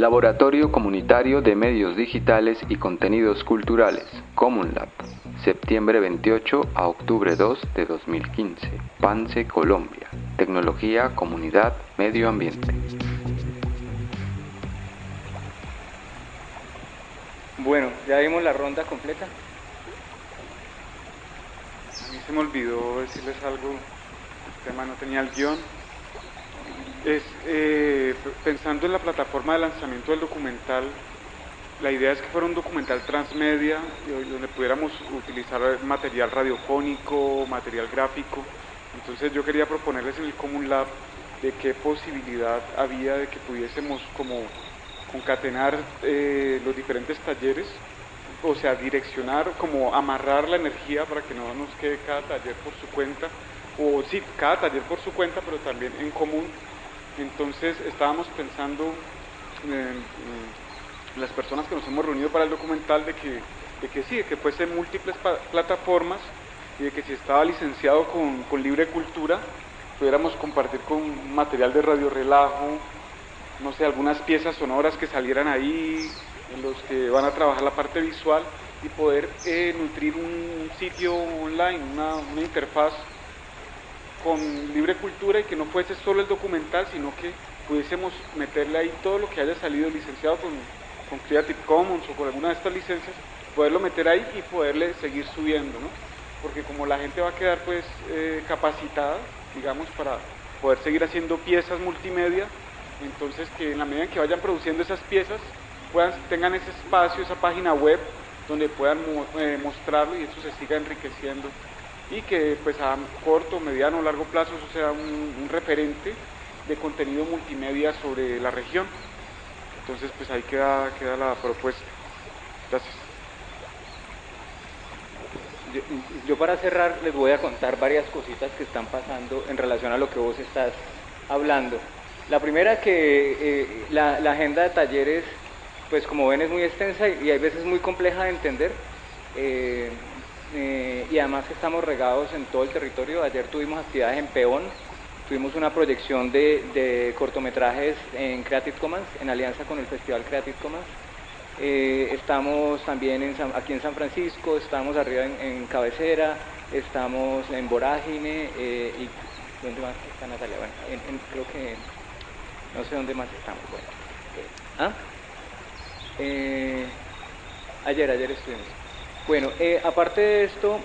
Laboratorio Comunitario de Medios Digitales y Contenidos Culturales, CommunLab, septiembre 28 a octubre 2 de 2015, Pance, Colombia. Tecnología, comunidad, medio ambiente. Bueno, ya vimos la ronda completa. A mí se me olvidó decirles algo, el tema no tenía el guión. Pensando en la plataforma de lanzamiento del documental, la idea es que fuera un documental transmedia donde pudiéramos utilizar material radiofónico, material gráfico. Entonces yo quería proponerles en el Common Lab de qué posibilidad había de que pudiésemos como concatenar los diferentes talleres, o sea, direccionar, como amarrar la energía para que no nos quede cada taller por su cuenta, o sí, cada taller por su cuenta, pero también en común. Entonces estábamos pensando las personas que nos hemos reunido para el documental de que fuesen múltiples plataformas y de que si estaba licenciado con Libre Cultura pudiéramos compartir con material de radio relajo, no sé, algunas piezas sonoras que salieran ahí, en los que van a trabajar la parte visual y poder nutrir un sitio online, una interfaz con Libre Cultura y que no fuese solo el documental, sino que pudiésemos meterle ahí todo lo que haya salido licenciado con Creative Commons o con alguna de estas licencias, poderlo meter ahí y poderle seguir subiendo, ¿no? Porque como la gente va a quedar pues capacitada, digamos, para poder seguir haciendo piezas multimedia, entonces que en la medida en que vayan produciendo esas piezas, tengan ese espacio, esa página web, donde puedan mostrarlo y eso se siga enriqueciendo. Y que pues a corto, mediano o largo plazo eso sea un referente de contenido multimedia sobre la región. Entonces pues ahí queda la propuesta. Gracias. Yo para cerrar les voy a contar varias cositas que están pasando en relación a lo que vos estás hablando. La primera, que la agenda de talleres, pues como ven, es muy extensa y hay veces muy compleja de entender. Y además estamos regados en todo el territorio. Ayer tuvimos actividades en Peón, tuvimos una proyección de cortometrajes en Creative Commons, en alianza con el Festival Creative Commons. Estamos también aquí en San Francisco, estamos arriba en Cabecera, estamos en Vorágine, y ¿dónde más está Natalia? Bueno, creo que no sé dónde más estamos. Bueno. Ayer estuvimos. Bueno, aparte de esto,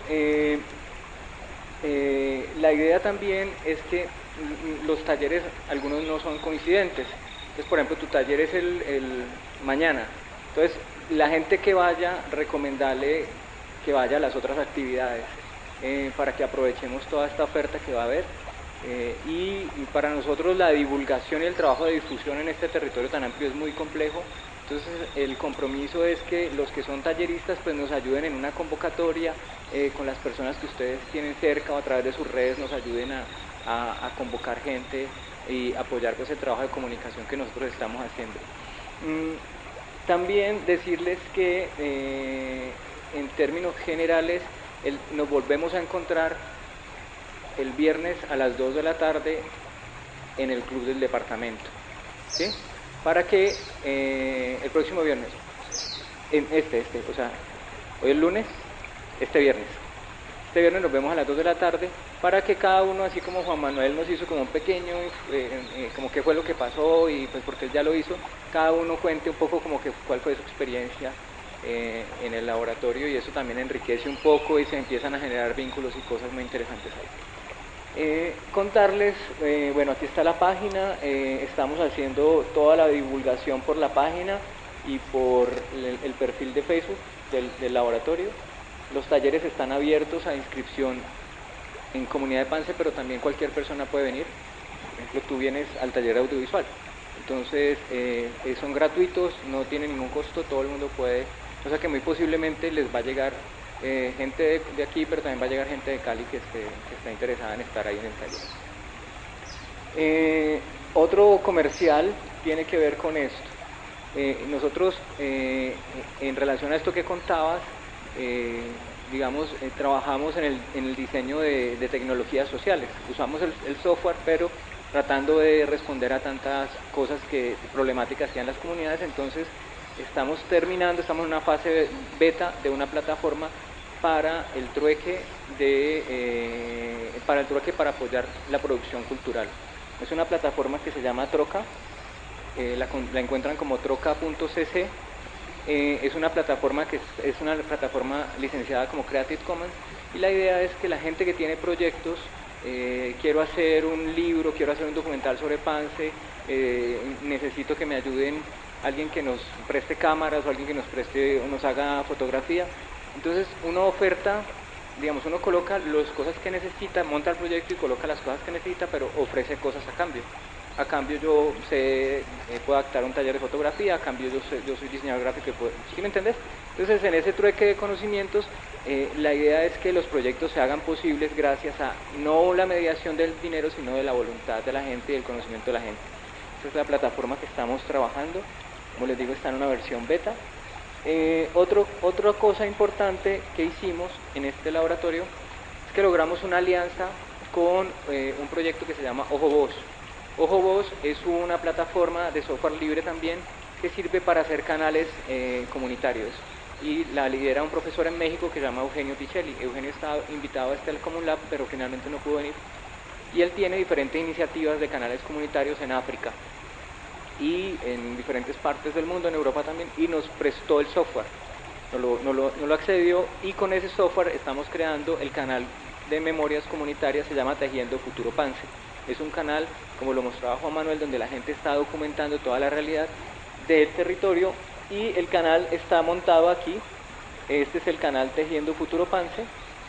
la idea también es que los talleres, algunos no son coincidentes. Entonces, por ejemplo, tu taller es el mañana. Entonces, la gente que vaya, recomendarle que vaya a las otras actividades para que aprovechemos toda esta oferta que va a haber. Y para nosotros la divulgación y el trabajo de difusión en este territorio tan amplio es muy complejo. Entonces el compromiso es que los que son talleristas pues nos ayuden en una convocatoria con las personas que ustedes tienen cerca o a través de sus redes nos ayuden a convocar gente y apoyar pues el trabajo de comunicación que nosotros estamos haciendo. También decirles que en términos generales nos volvemos a encontrar el viernes a las 2 de la tarde en el Club del Departamento, ¿sí? Para que el próximo viernes, o sea, hoy es lunes, este viernes nos vemos a las 2 de la tarde para que cada uno, así como Juan Manuel nos hizo como un pequeño, como qué fue lo que pasó y pues porque él ya lo hizo, cada uno cuente un poco como que cuál fue su experiencia en el laboratorio y eso también enriquece un poco y se empiezan a generar vínculos y cosas muy interesantes ahí. Contarles, bueno, aquí está la página, estamos haciendo toda la divulgación por la página y por el perfil de Facebook del laboratorio. Los talleres están abiertos a inscripción en Comunidad de Pance, pero también cualquier persona puede venir. Por ejemplo, tú vienes al taller audiovisual. Entonces, son gratuitos, no tienen ningún costo, todo el mundo puede. O sea que muy posiblemente les va a llegar gente de aquí, pero también va a llegar gente de Cali que está interesada en estar ahí en el taller. Otro comercial tiene que ver con esto. Nosotros, en relación a esto que contabas, digamos, trabajamos en el diseño de tecnologías sociales. Usamos el software, pero tratando de responder a tantas cosas problemáticas que hay en las comunidades. Entonces estamos en una fase beta de una plataforma para el trueque para apoyar la producción cultural. Es una plataforma que se llama Troca, la encuentran como troca.cc. Es una plataforma es una plataforma licenciada como Creative Commons, y la idea es que la gente que tiene proyectos, quiero hacer un libro, quiero hacer un documental sobre Pance, necesito que me ayuden alguien que nos preste cámaras o alguien que nos haga fotografía. Entonces uno oferta, digamos, uno coloca las cosas que necesita, monta el proyecto y coloca las cosas que necesita, pero ofrece cosas a cambio. A cambio yo puedo adaptar un taller de fotografía, a cambio yo soy diseñador gráfico, ¿sí me entendés? Entonces en ese trueque de conocimientos, la idea es que los proyectos se hagan posibles gracias a no la mediación del dinero, sino de la voluntad de la gente y del conocimiento de la gente. Esta es la plataforma que estamos trabajando. Como les digo, está en una versión beta. Otra cosa importante que hicimos en este laboratorio es que logramos una alianza con un proyecto que se llama Ojo Voz. Ojo Voz es una plataforma de software libre también que sirve para hacer canales comunitarios, y la lidera un profesor en México que se llama Eugenio Pichelli. Eugenio está invitado a este Common Lab, pero finalmente no pudo venir, y él tiene diferentes iniciativas de canales comunitarios en África y en diferentes partes del mundo, en Europa también, y nos prestó el software, no lo accedió, y con ese software estamos creando el canal de memorias comunitarias, se llama Tejiendo Futuro Pance. Es un canal, como lo mostraba Juan Manuel, donde la gente está documentando toda la realidad del territorio, y el canal está montado aquí. Este es el canal Tejiendo Futuro Pance.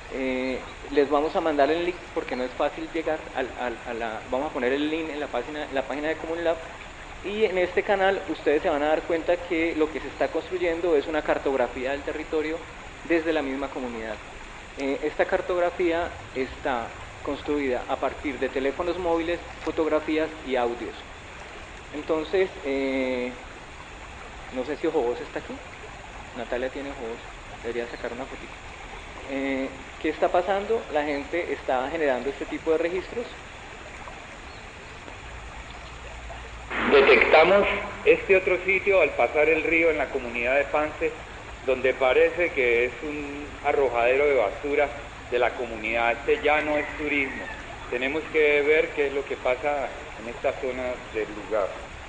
Les vamos a mandar el link porque no es fácil llegar vamos a poner el link en la página de Common Lab, y en este canal ustedes se van a dar cuenta que lo que se está construyendo es una cartografía del territorio desde la misma comunidad. Esta cartografía está construida a partir de teléfonos móviles, fotografías y audios. Entonces, no sé si Ojo Voz está aquí. Natalia tiene Ojo Voz, debería sacar una fotito. ¿Qué está pasando? La gente está generando este tipo de registros. Detectamos este otro sitio al pasar el río en la comunidad de Pance, donde parece que es un arrojadero de basura de la comunidad. Este ya no es turismo. Tenemos que ver qué es lo que pasa en esta zona del lugar.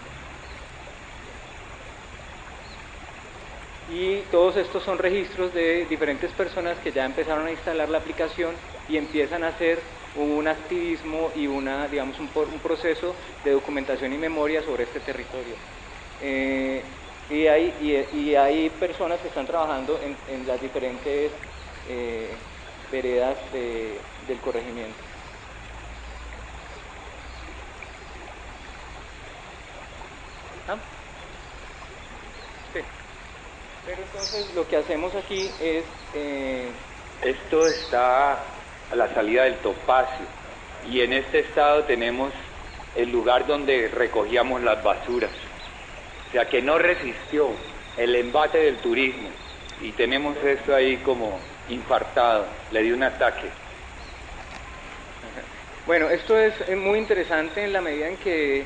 Y todos estos son registros de diferentes personas que ya empezaron a instalar la aplicación y empiezan a hacer un activismo y un proceso de documentación y memoria sobre este territorio. Y hay personas que están trabajando en las diferentes veredas del corregimiento. ¿Ah? Sí. Pero entonces lo que hacemos aquí es... Esto está a la salida del Topacio, y en este estado tenemos el lugar donde recogíamos las basuras. O sea que no resistió el embate del turismo, y tenemos esto ahí como infartado, le dio un ataque. Bueno, esto es muy interesante en la medida en que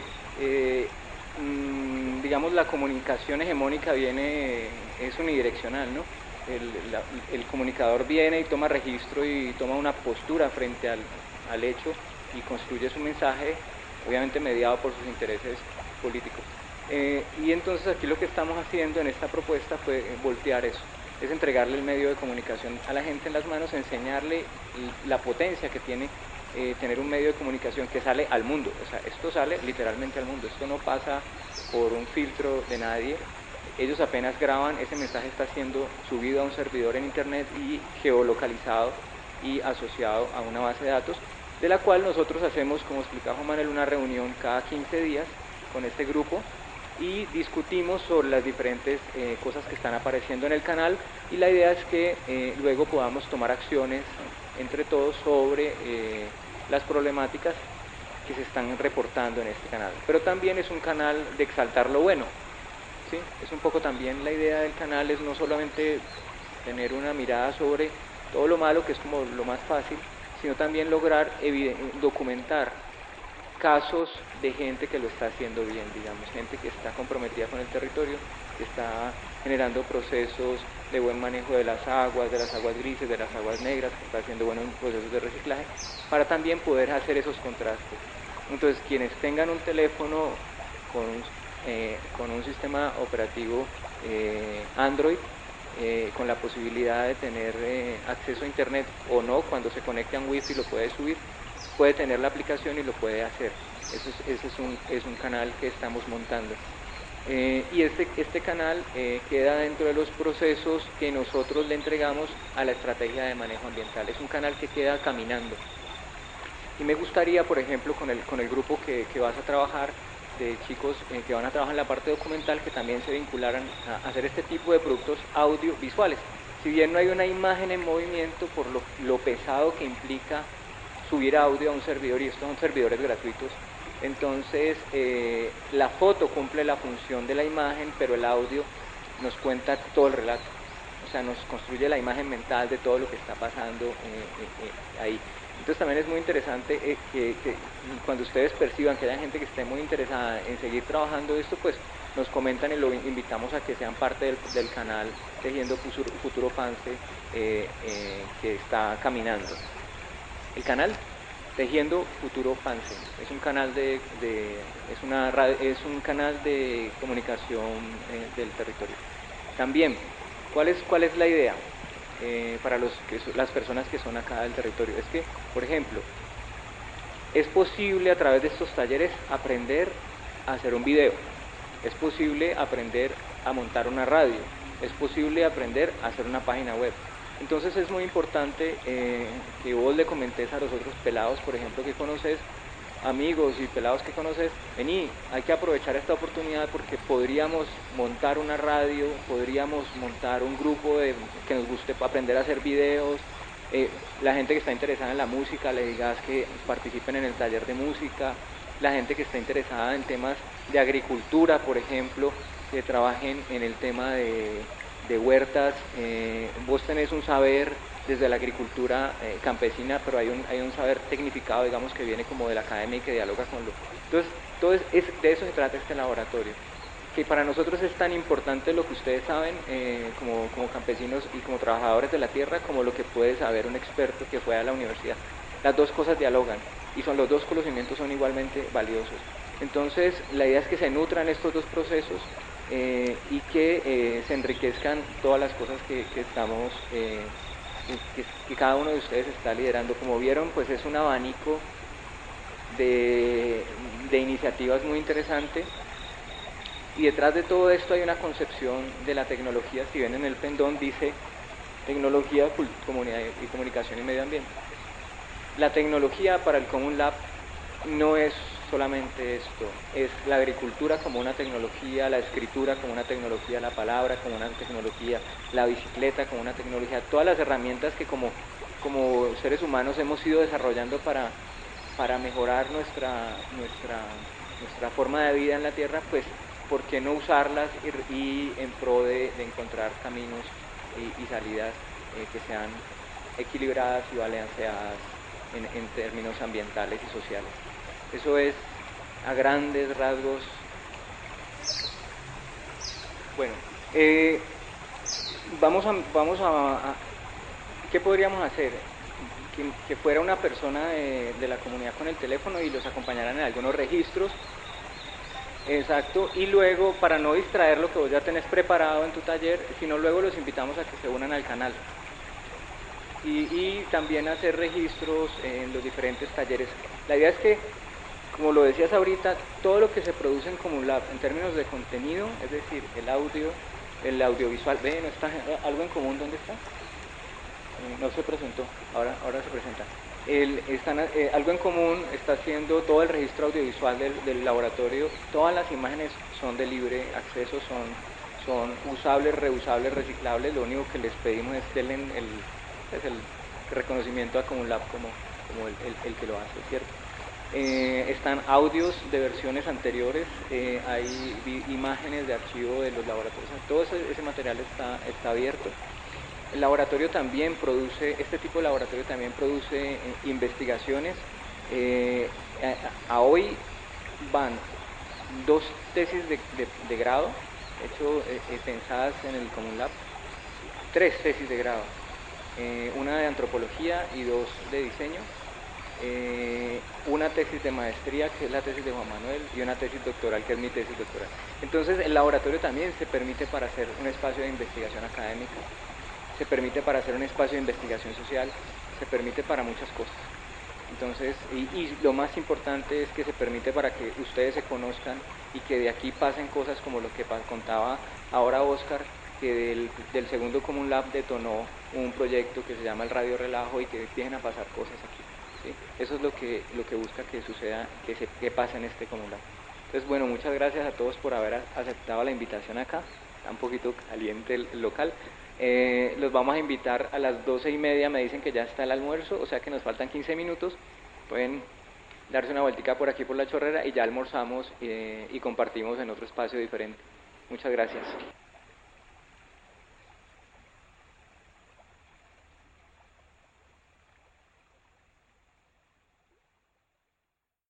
digamos, la comunicación hegemónica es unidireccional, ¿no? El comunicador viene y toma registro y toma una postura frente al hecho y construye su mensaje, obviamente mediado por sus intereses políticos. Y entonces aquí lo que estamos haciendo en esta propuesta fue voltear eso, es entregarle el medio de comunicación a la gente en las manos, enseñarle la potencia que tiene tener un medio de comunicación que sale al mundo. O sea, esto sale literalmente al mundo, esto no pasa por un filtro de nadie. Ellos apenas graban, ese mensaje está siendo subido a un servidor en internet y geolocalizado y asociado a una base de datos, de la cual nosotros hacemos, como explicaba Juan Manuel, una reunión cada 15 días con este grupo y discutimos sobre las diferentes cosas que están apareciendo en el canal, y la idea es que luego podamos tomar acciones entre todos sobre las problemáticas que se están reportando en este canal. Pero también es un canal de exaltar lo bueno, ¿sí? Es un poco también la idea del canal, es no solamente tener una mirada sobre todo lo malo, que es como lo más fácil, sino también lograr documentar casos de gente que lo está haciendo bien, digamos, gente que está comprometida con el territorio, que está generando procesos de buen manejo de las aguas grises, de las aguas negras, que está haciendo buenos procesos de reciclaje, para también poder hacer esos contrastes. Entonces, quienes tengan un teléfono con un sistema operativo Android, con la posibilidad de tener acceso a internet o no, cuando se conecte a un wifi lo puede subir, puede tener la aplicación y lo puede hacer. Ese es un canal que estamos montando. Y este canal queda dentro de los procesos que nosotros le entregamos a la estrategia de manejo ambiental. Es un canal que queda caminando. Y me gustaría, por ejemplo, con el grupo que vas a trabajar, de chicos que van a trabajar en la parte documental, que también se vincularan a hacer este tipo de productos audiovisuales. Si bien no hay una imagen en movimiento por lo pesado que implica subir audio a un servidor, y estos son servidores gratuitos, entonces la foto cumple la función de la imagen, pero el audio nos cuenta todo el relato. O sea, nos construye la imagen mental de todo lo que está pasando ahí. Entonces también es muy interesante que cuando ustedes perciban que haya gente que esté muy interesada en seguir trabajando esto, pues nos comentan y lo invitamos a que sean parte del canal Tejiendo Futuro Pance, que está caminando. El canal Tejiendo Futuro Pance es un canal es un canal de comunicación del territorio. También, ¿cuál es la idea? Para las personas que son acá del territorio, es que, por ejemplo, es posible a través de estos talleres aprender a hacer un video, es posible aprender a montar una radio, es posible aprender a hacer una página web. Entonces es muy importante que vos le comentes a los otros pelados, por ejemplo, que conoces, amigos y pelados que conoces, vení, hay que aprovechar esta oportunidad porque podríamos montar una radio, podríamos montar un grupo que nos guste aprender a hacer videos. La gente que está interesada en la música, le digas que participen en el taller de música. La gente que está interesada en temas de agricultura, por ejemplo, que trabajen en el tema de huertas. Vos tenés un saber desde la agricultura campesina, pero hay un saber tecnificado, digamos, que viene como de la academia y que dialoga con lo... Entonces de eso se trata este laboratorio, que para nosotros es tan importante lo que ustedes saben como campesinos y como trabajadores de la tierra, como lo que puede saber un experto que fue a la universidad. Las dos cosas dialogan y los dos conocimientos son igualmente valiosos. Entonces la idea es que se nutran estos dos procesos y que se enriquezcan todas las cosas que estamos... que cada uno de ustedes está liderando. Como vieron, pues es un abanico de iniciativas muy interesante, y detrás de todo esto hay una concepción de la tecnología. Si ven en el pendón dice tecnología, comunidad y comunicación y medio ambiente. La tecnología para el Common Lab no es solamente esto, es la agricultura como una tecnología, la escritura como una tecnología, la palabra como una tecnología, la bicicleta como una tecnología, todas las herramientas que como seres humanos hemos ido desarrollando para mejorar nuestra forma de vida en la Tierra, pues ¿por qué no usarlas y en pro de encontrar caminos y salidas que sean equilibradas y balanceadas en términos ambientales y sociales? Eso es a grandes rasgos. Bueno, vamos a ¿qué podríamos hacer? Que fuera una persona de la comunidad con el teléfono y los acompañaran en algunos registros. Exacto, y luego, para no distraer lo que vos ya tenés preparado en tu taller, sino luego los invitamos a que se unan al canal. Y también hacer registros en los diferentes talleres. La idea es que, como lo decías ahorita, todo lo que se produce en Common Lab en términos de contenido, es decir, el audio, el audiovisual, ¿no está algo en común? ¿Dónde está? No se presentó, ahora se presenta. Algo en común está haciendo todo el registro audiovisual del laboratorio. Todas las imágenes son de libre acceso, son usables, reusables, reciclables. Lo único que les pedimos es denle el reconocimiento a Common Lab como el que lo hace, ¿cierto? Están audios de versiones anteriores, hay imágenes de archivo de los laboratorios, todo ese material está abierto. El laboratorio también produce, este tipo de laboratorio también produce investigaciones A hoy van 2 tesis de grado, pensadas en el Common Lab, 3 tesis de grado, una de antropología y 2 de diseño, una tesis de maestría que es la tesis de Juan Manuel y una tesis doctoral que es mi tesis doctoral. Entonces el laboratorio también se permite para hacer un espacio de investigación académica, se permite para hacer un espacio de investigación social, se permite para muchas cosas. Entonces, y lo más importante es que se permite para que ustedes se conozcan y que de aquí pasen cosas como lo que contaba ahora Oscar, que del segundo Common Lab detonó un proyecto que se llama el Radio Relajo y que empiecen a pasar cosas aquí. ¿Sí? Eso es lo que busca que suceda, que pase en este Common Lab. Entonces, bueno, muchas gracias a todos por haber aceptado la invitación acá. Está un poquito caliente el local. Los vamos a invitar a las 12:30, me dicen que ya está el almuerzo, o sea que nos faltan 15 minutos. Pueden darse una vueltica por aquí por la Chorrera y ya almorzamos y compartimos en otro espacio diferente. Muchas gracias.